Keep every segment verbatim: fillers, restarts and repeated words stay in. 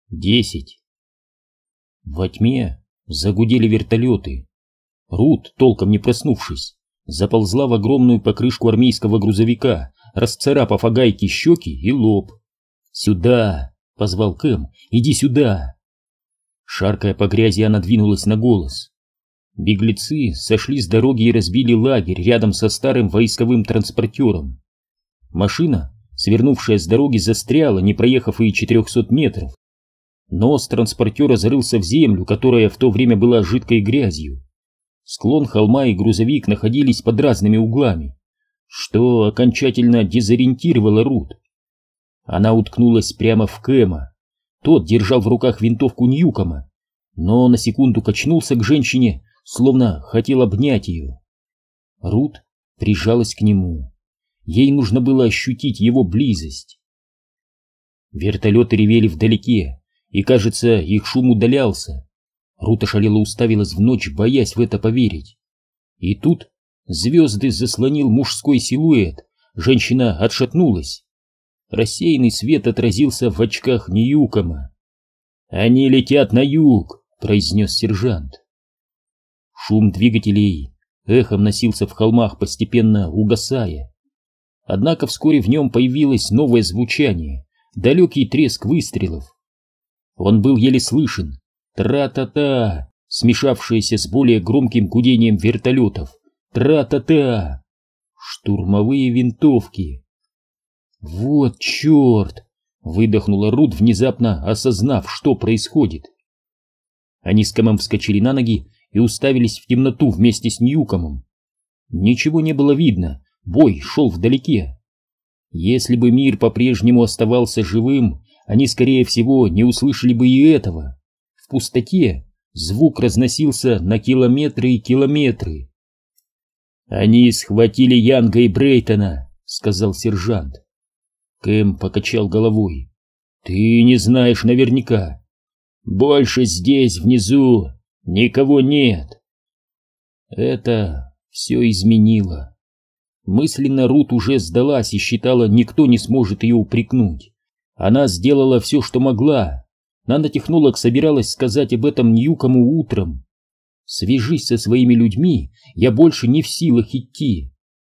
десять. Во тьме загудели вертолеты. Рут, толком не проснувшись, заползла в огромную покрышку армейского грузовика, расцарапав о гайки щеки и лоб. «Сюда!» — позвал Кэм. «Иди сюда!» Шаркая по грязи, она двинулась на голос. Беглецы сошли с дороги и разбили лагерь рядом со старым войсковым транспортером. Машина, свернувшая с дороги, застряла, не проехав и четырехсот метров. Нос транспортера зарылся в землю, которая в то время была жидкой грязью. Склон холма и грузовик находились под разными углами, что окончательно дезориентировало Рут. Она уткнулась прямо в Кэма. Тот держал в руках винтовку Ньюкома, но на секунду качнулся к женщине, словно хотел обнять ее. Рут прижалась к нему. Ей нужно было ощутить его близость. Вертолеты ревели вдалеке, и, кажется, их шум удалялся. Рут ошалело уставилась в ночь, боясь в это поверить. И тут звезды заслонил мужской силуэт. Женщина отшатнулась. Рассеянный свет отразился в очках Ньюкома. «Они летят на юг», — произнес сержант. Шум двигателей эхом носился в холмах, постепенно угасая. Однако вскоре в нем появилось новое звучание, далекий треск выстрелов. Он был еле слышен. Тра-та-та, смешавшееся с более громким гудением вертолетов. Тра-та-та. Штурмовые винтовки. «Вот черт!» — выдохнула Рут, внезапно осознав, что происходит. Они с Кэмом вскочили на ноги и уставились в темноту вместе с Ньюкомом. Ничего не было видно, бой шел вдалеке. Если бы мир по-прежнему оставался живым, они, скорее всего, не услышали бы и этого. В пустоте звук разносился на километры и километры. «Они схватили Янга и Брейтона», — сказал сержант. Кэм покачал головой. «Ты не знаешь наверняка. Больше здесь, внизу, никого нет». Это все изменило. Мысленно Рут уже сдалась и считала, никто не сможет ее упрекнуть. Она сделала все, что могла. Нанотехнолог собиралась сказать об этом Ньюкому утром. «Свяжись со своими людьми, я больше не в силах идти».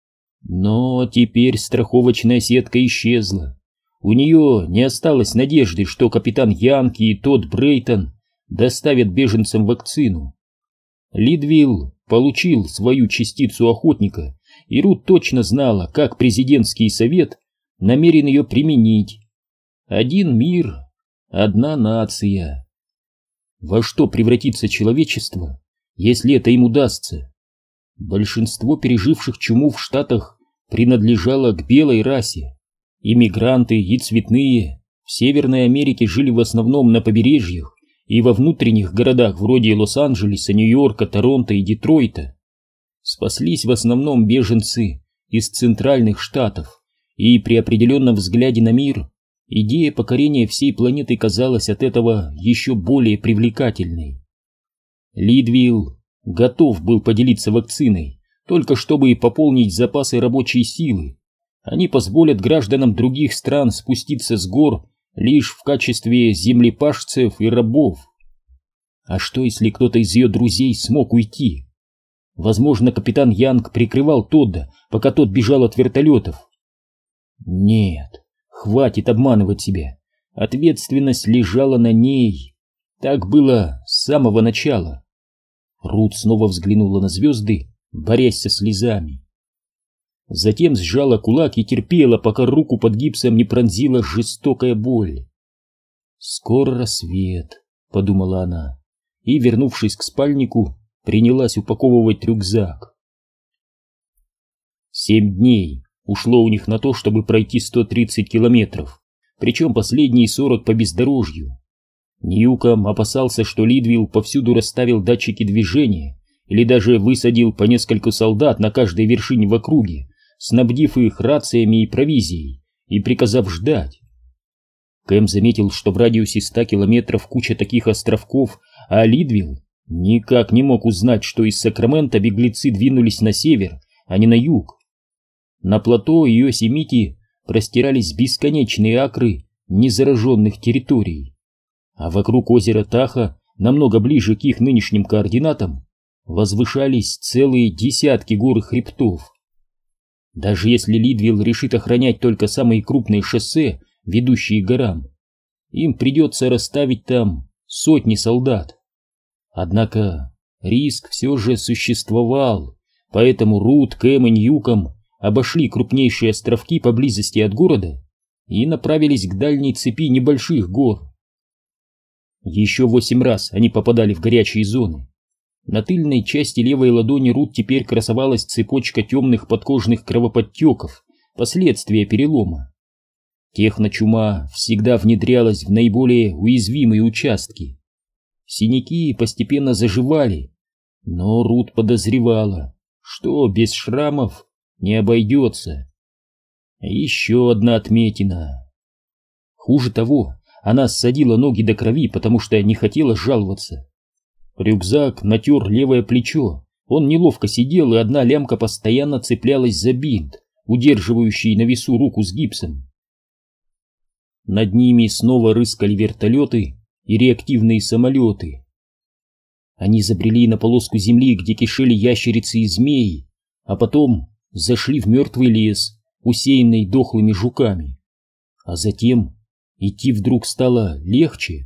Но теперь страховочная сетка исчезла. У нее не осталось надежды, что капитан Янки и Тодд Брейтон доставят беженцам вакцину. Лидвилл получил свою частицу охотника, и Рут точно знала, как президентский совет намерен ее применить. Один мир, одна нация. Во что превратится человечество, если это им удастся? Большинство переживших чуму в Штатах принадлежало к белой расе. Иммигранты и цветные в Северной Америке жили в основном на побережьях и во внутренних городах вроде Лос-Анджелеса, Нью-Йорка, Торонто и Детройта. Спаслись в основном беженцы из центральных штатов, и при определенном взгляде на мир идея покорения всей планеты казалась от этого еще более привлекательной. Лидвилл готов был поделиться вакциной, только чтобы пополнить запасы рабочей силы. Они позволят гражданам других стран спуститься с гор лишь в качестве землепашцев и рабов. А что, если кто-то из ее друзей смог уйти? Возможно, капитан Янг прикрывал Тодда, пока тот бежал от вертолетов. Нет, хватит обманывать себя. Ответственность лежала на ней. Так было с самого начала. Рут снова взглянула на звезды, борясь со слезами. Затем сжала кулак и терпела, пока руку под гипсом не пронзила жестокая боль. «Скоро рассвет», — подумала она, и, вернувшись к спальнику, принялась упаковывать рюкзак. Семь дней ушло у них на то, чтобы пройти сто тридцать километров, причем последние сорок по бездорожью. Ньюком опасался, что Лидвилл повсюду расставил датчики движения или даже высадил по несколько солдат на каждой вершине в округе, снабдив их рациями и провизией и приказав ждать. Кэм заметил, что в радиусе ста километров куча таких островков, а Лидвилл никак не мог узнать, что из Сакрамента беглецы двинулись на север, а не на юг. На плато Йосемити простирались бесконечные акры незараженных территорий. а вокруг озера Таха, намного ближе к их нынешним координатам, возвышались целые десятки гор и хребтов. Даже если Лидвилл решит охранять только самые крупные шоссе, ведущие к горам, им придется расставить там сотни солдат. Однако риск все же существовал, поэтому Рут, Кэм и Ньюком обошли крупнейшие островки поблизости от города и направились к дальней цепи небольших гор. Еще восемь раз они попадали в горячие зоны. На тыльной части левой ладони Рут теперь красовалась цепочка темных подкожных кровоподтеков, последствия перелома. Техночума всегда внедрялась в наиболее уязвимые участки. Синяки постепенно заживали, но Рут подозревала, что без шрамов не обойдется. Еще одна отметина. Хуже того, она ссадила ноги до крови, потому что не хотела жаловаться. Рюкзак натер левое плечо, он неловко сидел, и одна лямка постоянно цеплялась за бинт, удерживающий на весу руку с гипсом. Над ними снова рыскали вертолеты и реактивные самолеты. Они забрели на полоску земли, где кишели ящерицы и змеи, а потом зашли в мертвый лес, усеянный дохлыми жуками. А затем идти вдруг стало легче.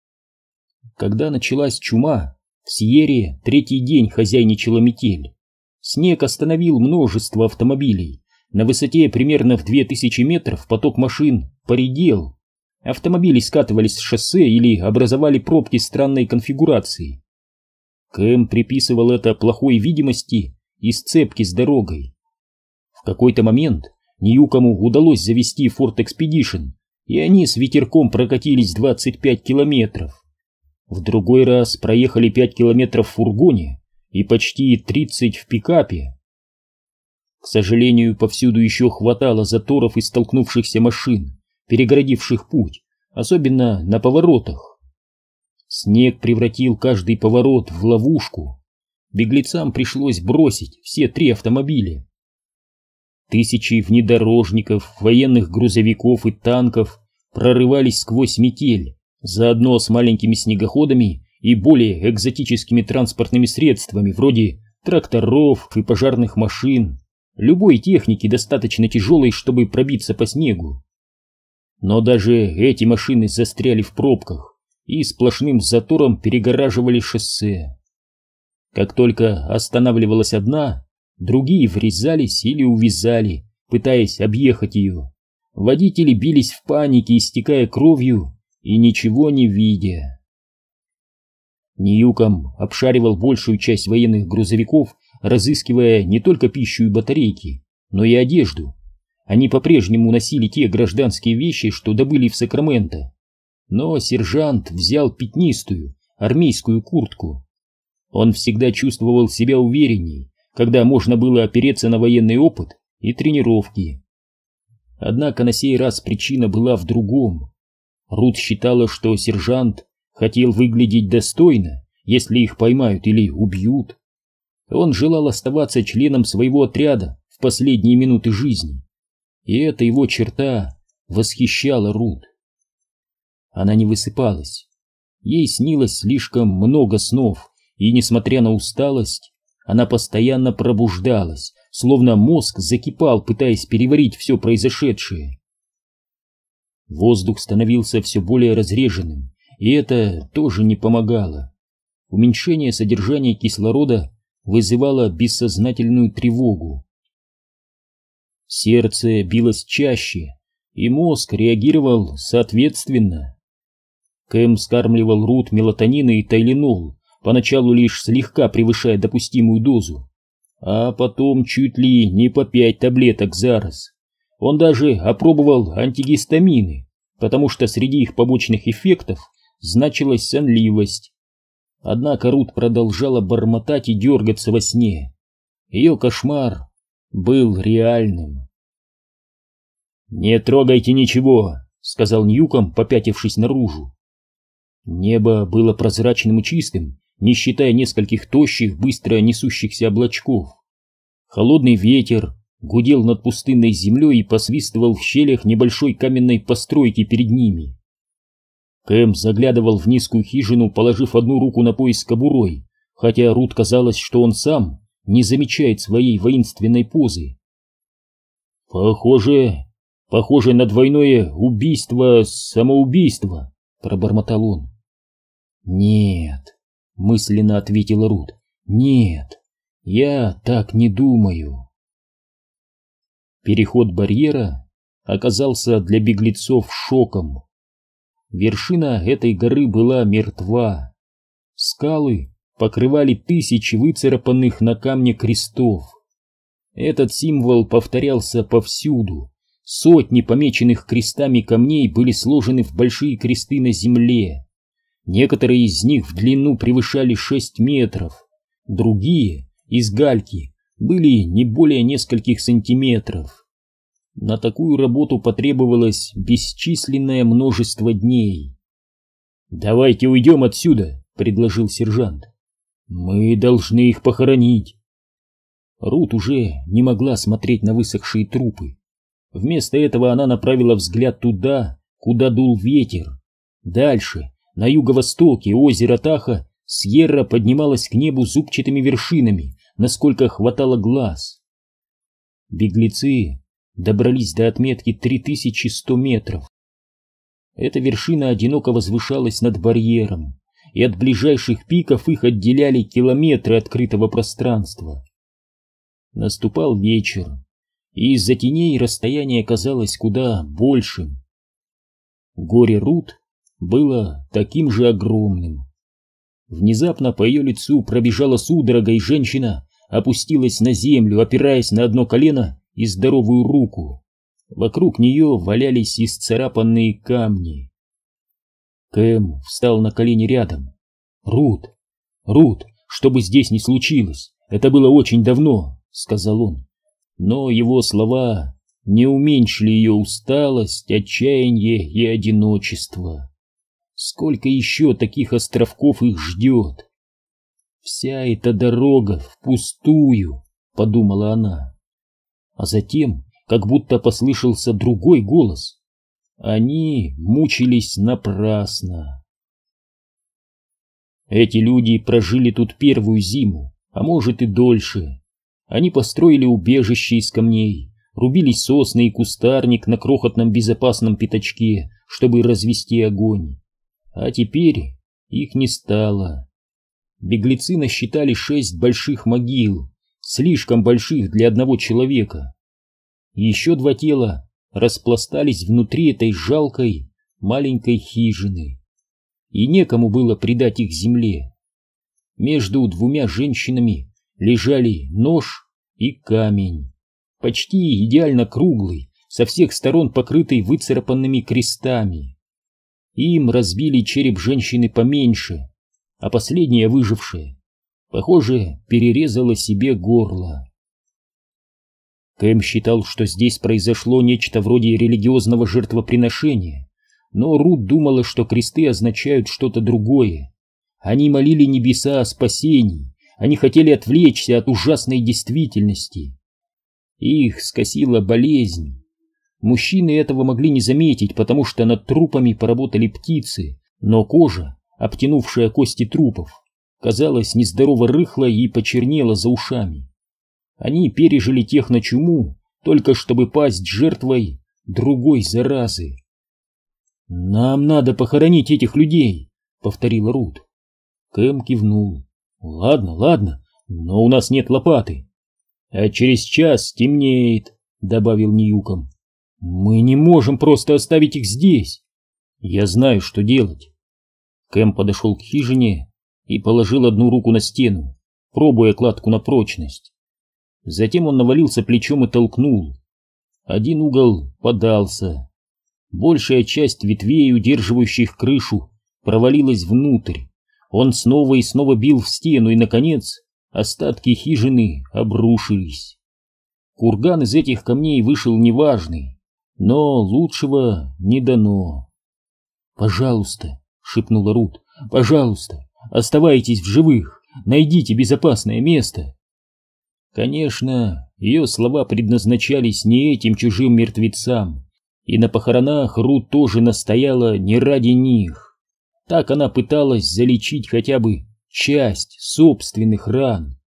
Когда началась чума, в Сьерре третий день хозяйничала метель. Снег остановил множество автомобилей. На высоте примерно в две тысячи метров поток машин поредел. Автомобили скатывались с шоссе или образовали пробки странной конфигурации. Кэм приписывал это плохой видимости и сцепки с дорогой. В какой-то момент Ньюкому удалось завести Ford Expedition, и они с ветерком прокатились двадцать пять километров. В другой раз проехали пять километров в фургоне и почти тридцать в пикапе. К сожалению, повсюду еще хватало заторов и столкнувшихся машин, перегородивших путь, особенно на поворотах. Снег превратил каждый поворот в ловушку. Беглецам пришлось бросить все три автомобиля. Тысячи внедорожников, военных грузовиков и танков прорывались сквозь метель, заодно с маленькими снегоходами и более экзотическими транспортными средствами, вроде тракторов и пожарных машин, любой техники, достаточно тяжелой, чтобы пробиться по снегу. Но даже эти машины застряли в пробках и сплошным затором перегораживали шоссе. Как только останавливалась одна, другие врезались или увязали, пытаясь объехать ее. Водители бились в панике, истекая кровью и ничего не видя. Ньюком обшаривал большую часть военных грузовиков, разыскивая не только пищу и батарейки, но и одежду. Они по-прежнему носили те гражданские вещи, что добыли в Сакраменто. Но сержант взял пятнистую армейскую куртку. Он всегда чувствовал себя уверенней, когда можно было опереться на военный опыт и тренировки. Однако на сей раз причина была в другом. Рут считала, что сержант хотел выглядеть достойно, если их поймают или убьют. Он желал оставаться членом своего отряда в последние минуты жизни. И эта его черта восхищала Рут. Она не высыпалась. Ей снилось слишком много снов, и, несмотря на усталость, она постоянно пробуждалась, словно мозг закипал, пытаясь переварить все произошедшее. Воздух становился все более разреженным, и это тоже не помогало. Уменьшение содержания кислорода вызывало бессознательную тревогу. Сердце билось чаще, и мозг реагировал соответственно. Кэм скармливал Рут мелатонин и тайленол, поначалу лишь слегка превышая допустимую дозу, а потом чуть ли не по пять таблеток за раз. Он даже опробовал антигистамины, потому что среди их побочных эффектов значилась сонливость. Однако Рут продолжала бормотать и дергаться во сне. Ее кошмар был реальным. «Не трогайте ничего», — сказал Ньюком, попятившись наружу. Небо было прозрачным и чистым, не считая нескольких тощих, быстро несущихся облачков. Холодный ветер гудел над пустынной землей и посвистывал в щелях небольшой каменной постройки перед ними. Кэм заглядывал в низкую хижину, положив одну руку на пояс с кобурой, хотя Рут казалось, что он сам не замечает своей воинственной позы. «Похоже, похоже на двойное убийство-самоубийство», — пробормотал он. «Нет», — мысленно ответила Рут, — «нет, я так не думаю». Переход барьера оказался для беглецов шоком. Вершина этой горы была мертва. Скалы покрывали тысячи выцарапанных на камне крестов. Этот символ повторялся повсюду. Сотни помеченных крестами камней были сложены в большие кресты на земле. Некоторые из них в длину превышали шесть метров, другие, из гальки, были не более нескольких сантиметров. На такую работу потребовалось бесчисленное множество дней. «Давайте уйдем отсюда», — предложил сержант. «Мы должны их похоронить». Рут уже не могла смотреть на высохшие трупы. Вместо этого она направила взгляд туда, куда дул ветер. Дальше, на юго-востоке озера Таха, Сьерра поднималась к небу зубчатыми вершинами, насколько хватало глаз. Беглецы добрались до отметки три тысячи сто метров. Эта вершина одиноко возвышалась над барьером, и от ближайших пиков их отделяли километры открытого пространства. Наступал вечер, и из-за теней расстояние казалось куда большим. Горе Рут было таким же огромным. Внезапно по ее лицу пробежала судорога, и женщина опустилась на землю, опираясь на одно колено и здоровую руку. Вокруг нее валялись исцарапанные камни. Кэм встал на колени рядом. «Рут, Рут, что бы здесь ни случилось, это было очень давно», — сказал он. Но его слова не уменьшили ее усталость, отчаяние и одиночество. Сколько еще таких островков их ждет? «Вся эта дорога впустую», — подумала она. А затем, как будто послышался другой голос, они мучились напрасно. Эти люди прожили тут первую зиму, а может и дольше. Они построили убежище из камней, рубили сосны и кустарник на крохотном безопасном пятачке, чтобы развести огонь. А теперь их не стало. Беглецы насчитали шесть больших могил, слишком больших для одного человека. Еще два тела распластались внутри этой жалкой маленькой хижины, и некому было предать их земле. Между двумя женщинами лежали нож и камень, почти идеально круглый, со всех сторон покрытый выцарапанными крестами. Им разбили череп женщины поменьше, а последняя выжившая, похоже, перерезала себе горло. Кэм считал, что здесь произошло нечто вроде религиозного жертвоприношения, но Рут думала, что кресты означают что-то другое. Они молили небеса о спасении, они хотели отвлечься от ужасной действительности. Их скосила болезнь. Мужчины этого могли не заметить, потому что над трупами поработали птицы, но кожа, обтянувшая кости трупов, казалась нездорово рыхлой и почернела за ушами. Они пережили техночуму, только чтобы пасть жертвой другой заразы. «Нам надо похоронить этих людей», — повторила Рут. Кэм кивнул. «Ладно, ладно, но у нас нет лопаты». «А через час стемнеет», — добавил Ньюком. «Мы не можем просто оставить их здесь. Я знаю, что делать». Кэм подошел к хижине и положил одну руку на стену, пробуя кладку на прочность. Затем он навалился плечом и толкнул. Один угол подался. Большая часть ветвей, удерживающих крышу, провалилась внутрь. Он снова и снова бил в стену, и, наконец, остатки хижины обрушились. Курган из этих камней вышел неважный, но лучшего не дано. «Пожалуйста», — шепнула Рут, — «пожалуйста, оставайтесь в живых, найдите безопасное место». Конечно, ее слова предназначались не этим чужим мертвецам, и на похоронах Рут тоже настояла не ради них. Так она пыталась залечить хотя бы часть собственных ран.